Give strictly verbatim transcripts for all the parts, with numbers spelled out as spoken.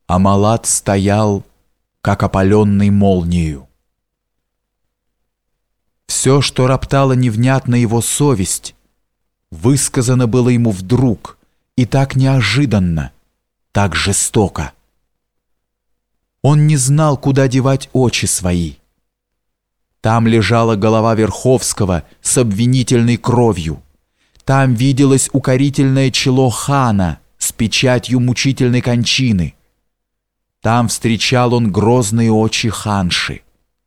Амалат стоял, как опаленный молниею. Все, что роптало невнятно его совесть, высказано было ему вдруг и так неожиданно, так жестоко. Он не знал, куда девать очи свои. Там лежала голова Верховского с обвинительной кровью. Там виделось укорительное чело хана с печатью мучительной кончины. Там встречал он грозные очи ханши.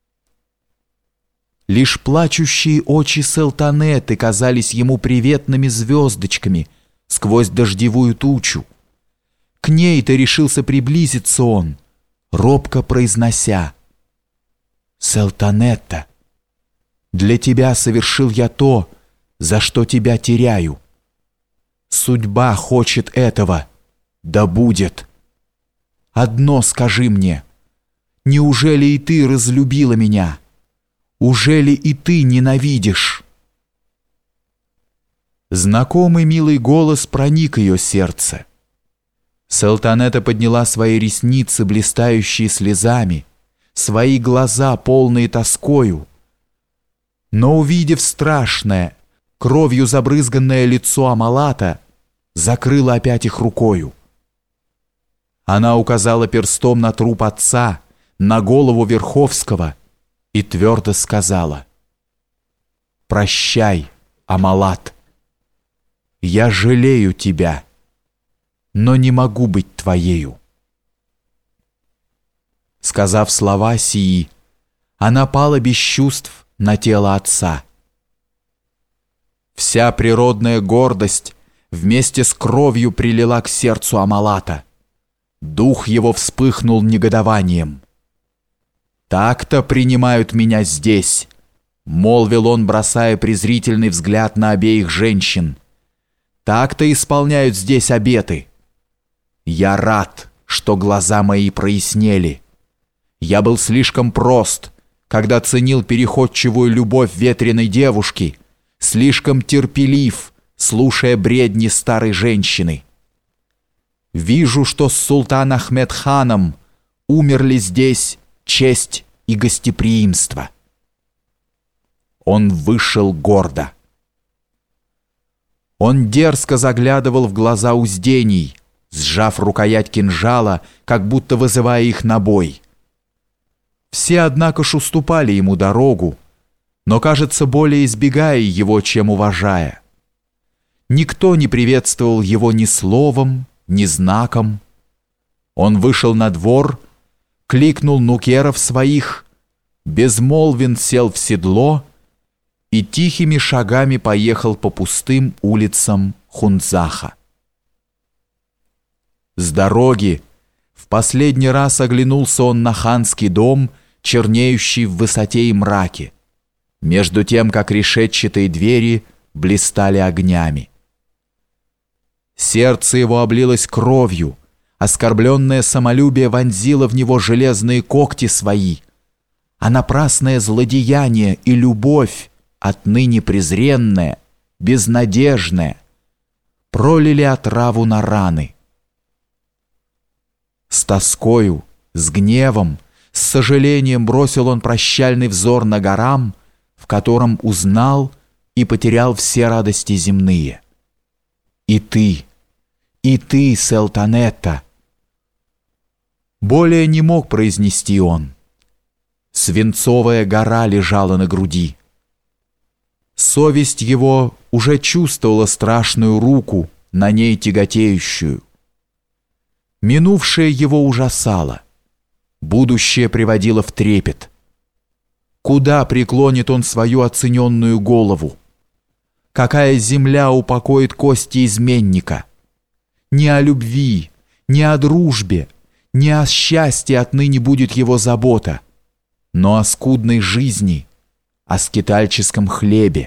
Лишь плачущие очи Салтанеты казались ему приветными звездочками сквозь дождевую тучу. К ней-то решился приблизиться он, робко произнося: «Салтанета, для тебя совершил я то, за что тебя теряю. Судьба хочет этого, да будет. Одно скажи мне, неужели и ты разлюбила меня? Ужели и ты ненавидишь?» Знакомый милый голос проник ее сердце. Салтанета подняла свои ресницы, блистающие слезами, свои глаза, полные тоскою. Но, увидев страшное, кровью забрызганное лицо Амалата, закрыла опять их рукою. Она указала перстом на труп отца, на голову Верховского и твердо сказала: «Прощай, Амалат, я жалею тебя, но не могу быть твоею». Сказав слова сии, она пала без чувств на тело отца. Вся природная гордость вместе с кровью прилила к сердцу Амалата. Дух его вспыхнул негодованием. «Так-то принимают меня здесь», — молвил он, бросая презрительный взгляд на обеих женщин. «Так-то исполняют здесь обеты. Я рад, что глаза мои прояснели. Я был слишком прост, когда ценил переходчивую любовь ветреной девушки, слишком терпелив, слушая бредни старой женщины. Вижу, что с султан Ахмед-ханом умерли здесь честь и гостеприимство». Он вышел гордо. Он дерзко заглядывал в глаза уздений, сжав рукоять кинжала, как будто вызывая их на бой. Все, однако ж, уступали ему дорогу, но, кажется, более избегая его, чем уважая. Никто не приветствовал его ни словом, ни знаком. Он вышел на двор, кликнул нукеров своих, безмолвен сел в седло и тихими шагами поехал по пустым улицам Хунзаха. С дороги в последний раз оглянулся он на ханский дом, чернеющий в высоте и мраке, между тем, как решетчатые двери блистали огнями. Сердце его облилось кровью, оскорбленное самолюбие вонзило в него железные когти свои, а напрасное злодеяние и любовь, отныне презренная, безнадежная, пролили отраву на раны. С тоскою, с гневом, с сожалением бросил он прощальный взор на горам, в котором узнал и потерял все радости земные. И ты, и ты, Салтанета. Более не мог произнести он. Свинцовая гора лежала на груди. Совесть его уже чувствовала страшную руку, на ней тяготеющую. Минувшее его ужасало, будущее приводило в трепет. Куда преклонит он свою оцененную голову? Какая земля упокоит кости изменника? Не о любви, не о дружбе, не о счастье отныне будет его забота, но о скудной жизни, о скитальческом хлебе.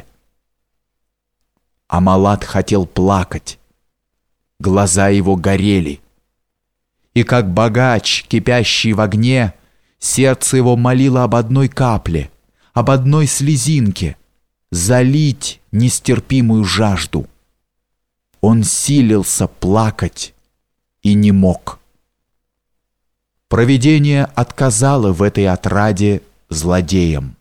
Амалат хотел плакать. Глаза его горели. И как богач, кипящий в огне, сердце его молило об одной капле, об одной слезинке, залить нестерпимую жажду. Он силился плакать и не мог. Провидение отказало в этой отраде злодеям.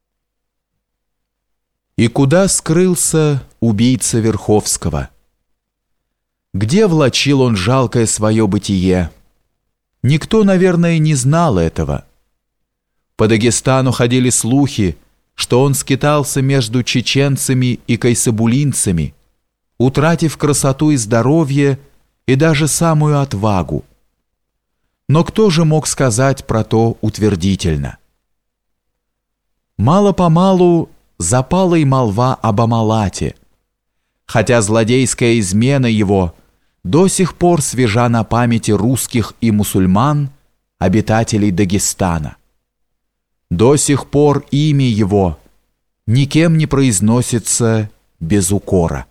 И куда скрылся убийца Верховского? Где влачил он жалкое свое бытие? Никто, наверное, не знал этого. По Дагестану ходили слухи, что он скитался между чеченцами и кайсабулинцами, утратив красоту и здоровье и даже самую отвагу. Но кто же мог сказать про то утвердительно? Мало-помалу запала и молва об Амалате, хотя злодейская измена его до сих пор свежа на памяти русских и мусульман, обитателей Дагестана. До сих пор имя его никем не произносится без укора.